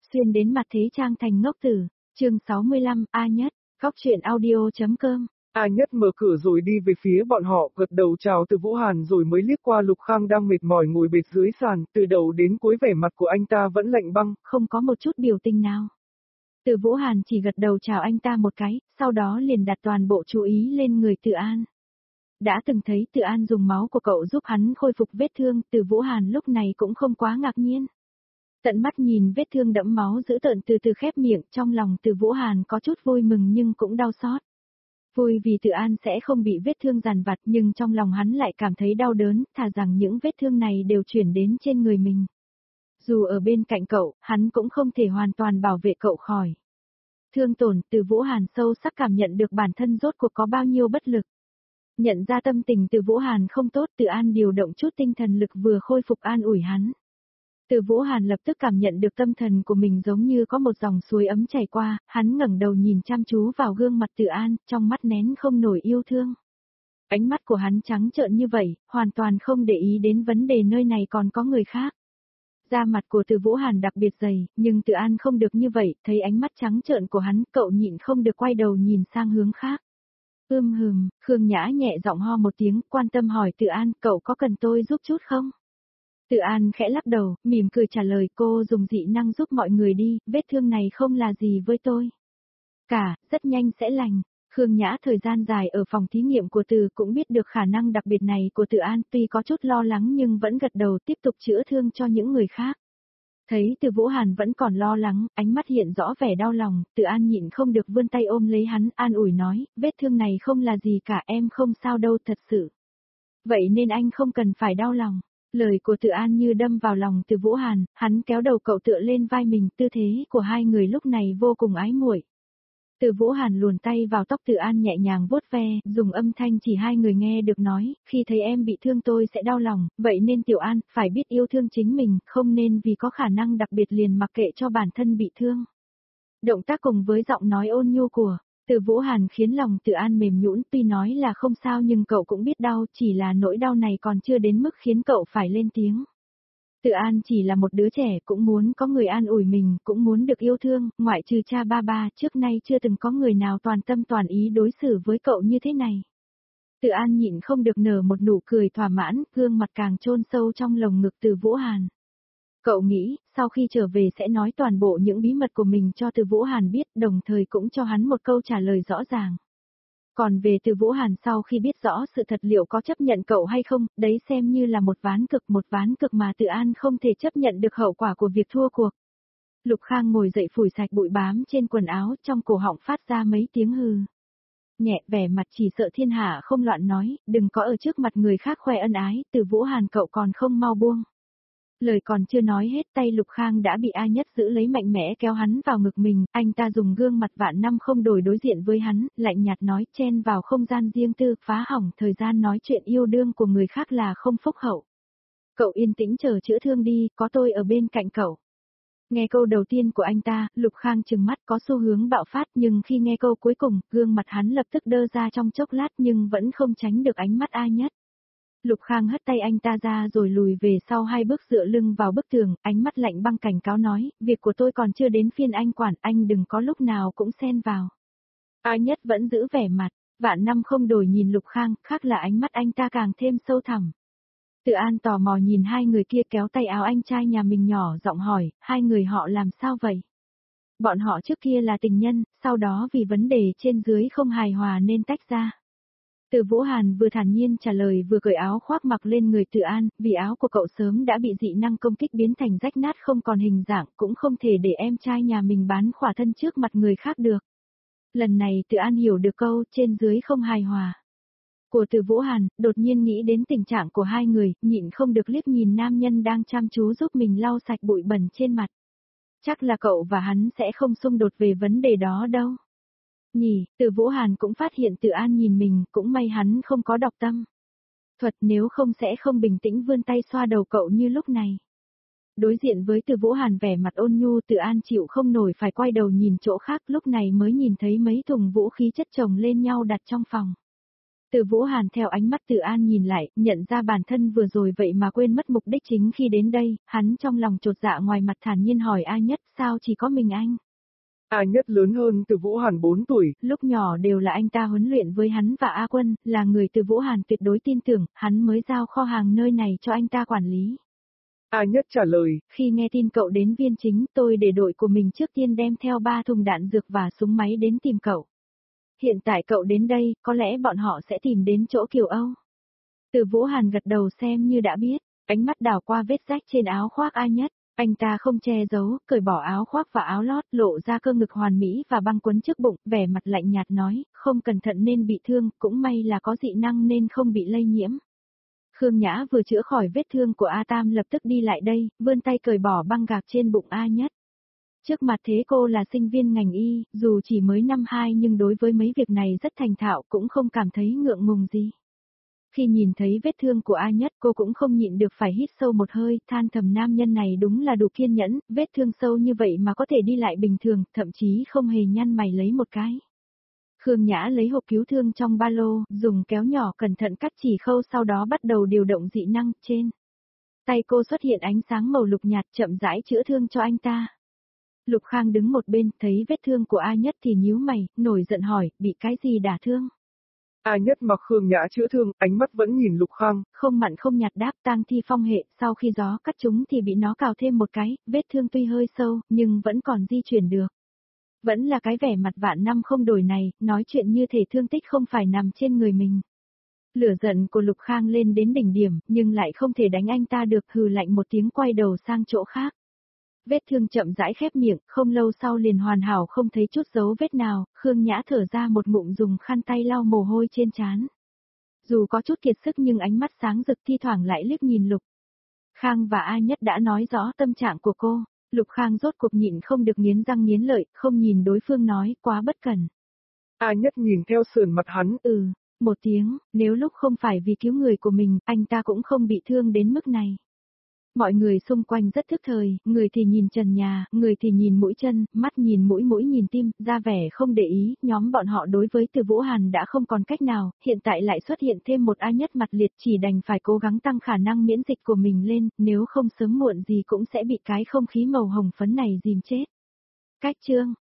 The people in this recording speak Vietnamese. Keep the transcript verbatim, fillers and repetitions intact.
Xuyên đến mặt thế trang thành ngốc tử, chương sáu mươi lăm, A Nhất, góc truyện audio.com. A Nhất mở cửa rồi đi về phía bọn họ, gật đầu chào Từ Vũ Hàn rồi mới liếc qua Lục Khang đang mệt mỏi ngồi bệt dưới sàn, từ đầu đến cuối vẻ mặt của anh ta vẫn lạnh băng, không có một chút biểu tình nào. Từ Vũ Hàn chỉ gật đầu chào anh ta một cái, sau đó liền đặt toàn bộ chú ý lên người Từ An. Đã từng thấy Từ An dùng máu của cậu giúp hắn khôi phục vết thương, Từ Vũ Hàn lúc này cũng không quá ngạc nhiên. Tận mắt nhìn vết thương đẫm máu dữ tợn từ từ khép miệng, trong lòng Từ Vũ Hàn có chút vui mừng nhưng cũng đau xót. Vui vì Từ An sẽ không bị vết thương dằn vặt, nhưng trong lòng hắn lại cảm thấy đau đớn, thà rằng những vết thương này đều chuyển đến trên người mình. Dù ở bên cạnh cậu, hắn cũng không thể hoàn toàn bảo vệ cậu khỏi thương tổn. Từ Vũ Hàn sâu sắc cảm nhận được bản thân rốt cuộc có bao nhiêu bất lực. Nhận ra tâm tình Từ Vũ Hàn không tốt, Từ An điều động chút tinh thần lực vừa khôi phục an ủi hắn. Từ Vũ Hàn lập tức cảm nhận được tâm thần của mình giống như có một dòng suối ấm chảy qua, hắn ngẩng đầu nhìn chăm chú vào gương mặt Từ An, trong mắt nén không nổi yêu thương. Ánh mắt của hắn trắng trợn như vậy, hoàn toàn không để ý đến vấn đề nơi này còn có người khác. Da mặt của Từ Vũ Hàn đặc biệt dày, nhưng Từ An không được như vậy, thấy ánh mắt trắng trợn của hắn, cậu nhịn không được quay đầu nhìn sang hướng khác. Ưm hừm, Khương Nhã nhẹ giọng ho một tiếng, quan tâm hỏi Từ An, cậu có cần tôi giúp chút không? Từ An khẽ lắc đầu, mỉm cười trả lời, cô dùng dị năng giúp mọi người đi, vết thương này không là gì với tôi. Cả, rất nhanh sẽ lành. Khương Nhã thời gian dài ở phòng thí nghiệm của Từ cũng biết được khả năng đặc biệt này của Từ An, tuy có chút lo lắng nhưng vẫn gật đầu tiếp tục chữa thương cho những người khác. Thấy Từ Vũ Hàn vẫn còn lo lắng, ánh mắt hiện rõ vẻ đau lòng, Từ An nhịn không được vươn tay ôm lấy hắn, an ủi nói, vết thương này không là gì cả, em không sao đâu thật sự. Vậy nên anh không cần phải đau lòng. Lời của Từ An như đâm vào lòng Từ Vũ Hàn, hắn kéo đầu cậu tựa lên vai mình, tư thế của hai người lúc này vô cùng ái muội. Từ Vũ Hàn luồn tay vào tóc Từ An nhẹ nhàng vuốt ve, dùng âm thanh chỉ hai người nghe được nói, khi thấy em bị thương tôi sẽ đau lòng, vậy nên Tiểu An, phải biết yêu thương chính mình, không nên vì có khả năng đặc biệt liền mặc kệ cho bản thân bị thương. Động tác cùng với giọng nói ôn nhu của Từ Vũ Hàn khiến lòng Từ An mềm nhũn, tuy nói là không sao nhưng cậu cũng biết đau, chỉ là nỗi đau này còn chưa đến mức khiến cậu phải lên tiếng. Từ An chỉ là một đứa trẻ, cũng muốn có người an ủi mình, cũng muốn được yêu thương, ngoại trừ cha ba ba, trước nay chưa từng có người nào toàn tâm toàn ý đối xử với cậu như thế này. Từ An nhịn không được nở một nụ cười thỏa mãn, gương mặt càng chôn sâu trong lồng ngực Từ Vũ Hàn. Cậu nghĩ, sau khi trở về sẽ nói toàn bộ những bí mật của mình cho Từ Vũ Hàn biết, đồng thời cũng cho hắn một câu trả lời rõ ràng. Còn về Từ Vũ Hàn sau khi biết rõ sự thật liệu có chấp nhận cậu hay không, đấy xem như là một ván cực, một ván cực mà Từ An không thể chấp nhận được hậu quả của việc thua cuộc. Lục Khang ngồi dậy phủi sạch bụi bám trên quần áo, trong cổ họng phát ra mấy tiếng hừ. Nhẹ, vẻ mặt chỉ sợ thiên hạ không loạn nói, đừng có ở trước mặt người khác khoe ân ái, Từ Vũ Hàn cậu còn không mau buông. Lời còn chưa nói hết, tay Lục Khang đã bị A Nhất giữ lấy mạnh mẽ kéo hắn vào ngực mình, anh ta dùng gương mặt vạn năm không đổi đối diện với hắn, lạnh nhạt nói, chen vào không gian riêng tư, phá hỏng thời gian nói chuyện yêu đương của người khác là không phúc hậu. Cậu yên tĩnh chờ chữa thương đi, có tôi ở bên cạnh cậu. Nghe câu đầu tiên của anh ta, Lục Khang trừng mắt có xu hướng bạo phát, nhưng khi nghe câu cuối cùng, gương mặt hắn lập tức đơ ra trong chốc lát nhưng vẫn không tránh được ánh mắt A Nhất. Lục Khang hất tay anh ta ra rồi lùi về sau hai bước dựa lưng vào bức tường, ánh mắt lạnh băng cảnh cáo nói, việc của tôi còn chưa đến phiên anh quản, anh đừng có lúc nào cũng xen vào. A Nhất vẫn giữ vẻ mặt, vạn năm không đổi nhìn Lục Khang, khác là ánh mắt anh ta càng thêm sâu thẳm. Từ An tò mò nhìn hai người kia kéo tay áo anh trai nhà mình nhỏ giọng hỏi, hai người họ làm sao vậy? Bọn họ trước kia là tình nhân, sau đó vì vấn đề trên dưới không hài hòa nên tách ra. Từ Vũ Hàn vừa thản nhiên trả lời vừa cởi áo khoác mặc lên người Từ An, vì áo của cậu sớm đã bị dị năng công kích biến thành rách nát không còn hình dạng, cũng không thể để em trai nhà mình bán khỏa thân trước mặt người khác được. Lần này Từ An hiểu được câu trên dưới không hài hòa của Từ Vũ Hàn, đột nhiên nghĩ đến tình trạng của hai người, nhịn không được liếc nhìn nam nhân đang chăm chú giúp mình lau sạch bụi bẩn trên mặt. Chắc là cậu và hắn sẽ không xung đột về vấn đề đó đâu. Nhỉ, Từ Vũ Hàn cũng phát hiện Từ An nhìn mình, cũng may hắn không có đọc tâm thuật, nếu không sẽ không bình tĩnh vươn tay xoa đầu cậu như lúc này. Đối diện với Từ Vũ Hàn vẻ mặt ôn nhu, Từ An chịu không nổi phải quay đầu nhìn chỗ khác, lúc này mới nhìn thấy mấy thùng vũ khí chất chồng lên nhau đặt trong phòng. Từ Vũ Hàn theo ánh mắt Từ An nhìn lại, nhận ra bản thân vừa rồi vậy mà quên mất mục đích chính khi đến đây, hắn trong lòng chột dạ ngoài mặt thản nhiên hỏi A Nhất sao chỉ có mình anh. A Nhất lớn hơn Từ Vũ Hàn bốn tuổi. Lúc nhỏ đều là anh ta huấn luyện với hắn và A Quân, là người Từ Vũ Hàn tuyệt đối tin tưởng, hắn mới giao kho hàng nơi này cho anh ta quản lý. A Nhất trả lời, khi nghe tin cậu đến Viên Chính, tôi để đội của mình trước tiên đem theo ba thùng đạn dược và súng máy đến tìm cậu. Hiện tại cậu đến đây, có lẽ bọn họ sẽ tìm đến chỗ Kiều Âu. Từ Vũ Hàn gật đầu xem như đã biết, ánh mắt đảo qua vết rách trên áo khoác A Nhất. Anh ta không che giấu, cởi bỏ áo khoác và áo lót, lộ ra cơ ngực hoàn mỹ và băng quấn trước bụng, vẻ mặt lạnh nhạt nói, không cẩn thận nên bị thương, cũng may là có dị năng nên không bị lây nhiễm. Khương Nhã vừa chữa khỏi vết thương của A Tam lập tức đi lại đây, vươn tay cởi bỏ băng gạc trên bụng A Nhất. Trước mặt thế cô là sinh viên ngành y, dù chỉ mới năm hai nhưng đối với mấy việc này rất thành thạo, cũng không cảm thấy ngượng ngùng gì. Khi nhìn thấy vết thương của A Nhất cô cũng không nhịn được phải hít sâu một hơi, than thầm nam nhân này đúng là đủ kiên nhẫn, vết thương sâu như vậy mà có thể đi lại bình thường, thậm chí không hề nhăn mày lấy một cái. Khương Nhã lấy hộp cứu thương trong ba lô, dùng kéo nhỏ cẩn thận cắt chỉ khâu sau đó bắt đầu điều động dị năng trên. Tay cô xuất hiện ánh sáng màu lục nhạt chậm rãi chữa thương cho anh ta. Lục Khang đứng một bên, thấy vết thương của A Nhất thì nhíu mày, nổi giận hỏi, bị cái gì đả thương? A Nhất mặc Khương Nhã chữa thương, ánh mắt vẫn nhìn Lục Khang. Không mặn không nhạt đáp tang thi phong hệ, sau khi gió cắt chúng thì bị nó cào thêm một cái, vết thương tuy hơi sâu, nhưng vẫn còn di chuyển được. Vẫn là cái vẻ mặt vạn năm không đổi này, nói chuyện như thể thương tích không phải nằm trên người mình. Lửa giận của Lục Khang lên đến đỉnh điểm, nhưng lại không thể đánh anh ta được, hừ lạnh một tiếng quay đầu sang chỗ khác. Vết thương chậm rãi khép miệng, không lâu sau liền hoàn hảo không thấy chút dấu vết nào, Khương Nhã thở ra một ngụm dùng khăn tay lau mồ hôi trên trán. Dù có chút kiệt sức nhưng ánh mắt sáng rực thi thoảng lại liếc nhìn Lục Khang và A Nhất đã nói rõ tâm trạng của cô. Lục Khang rốt cuộc nhịn không được nghiến răng nghiến lợi, không nhìn đối phương nói, quá bất cẩn. A Nhất nhìn theo sườn mặt hắn, ừ, một tiếng, nếu lúc không phải vì cứu người của mình, anh ta cũng không bị thương đến mức này. Mọi người xung quanh rất thức thời, người thì nhìn trần nhà, người thì nhìn mũi chân, mắt nhìn mũi mũi nhìn tim, ra vẻ không để ý, nhóm bọn họ đối với Từ Vũ Hàn đã không còn cách nào, hiện tại lại xuất hiện thêm một A Nhất mặt liệt chỉ đành phải cố gắng tăng khả năng miễn dịch của mình lên, nếu không sớm muộn gì cũng sẽ bị cái không khí màu hồng phấn này dìm chết. Cách chương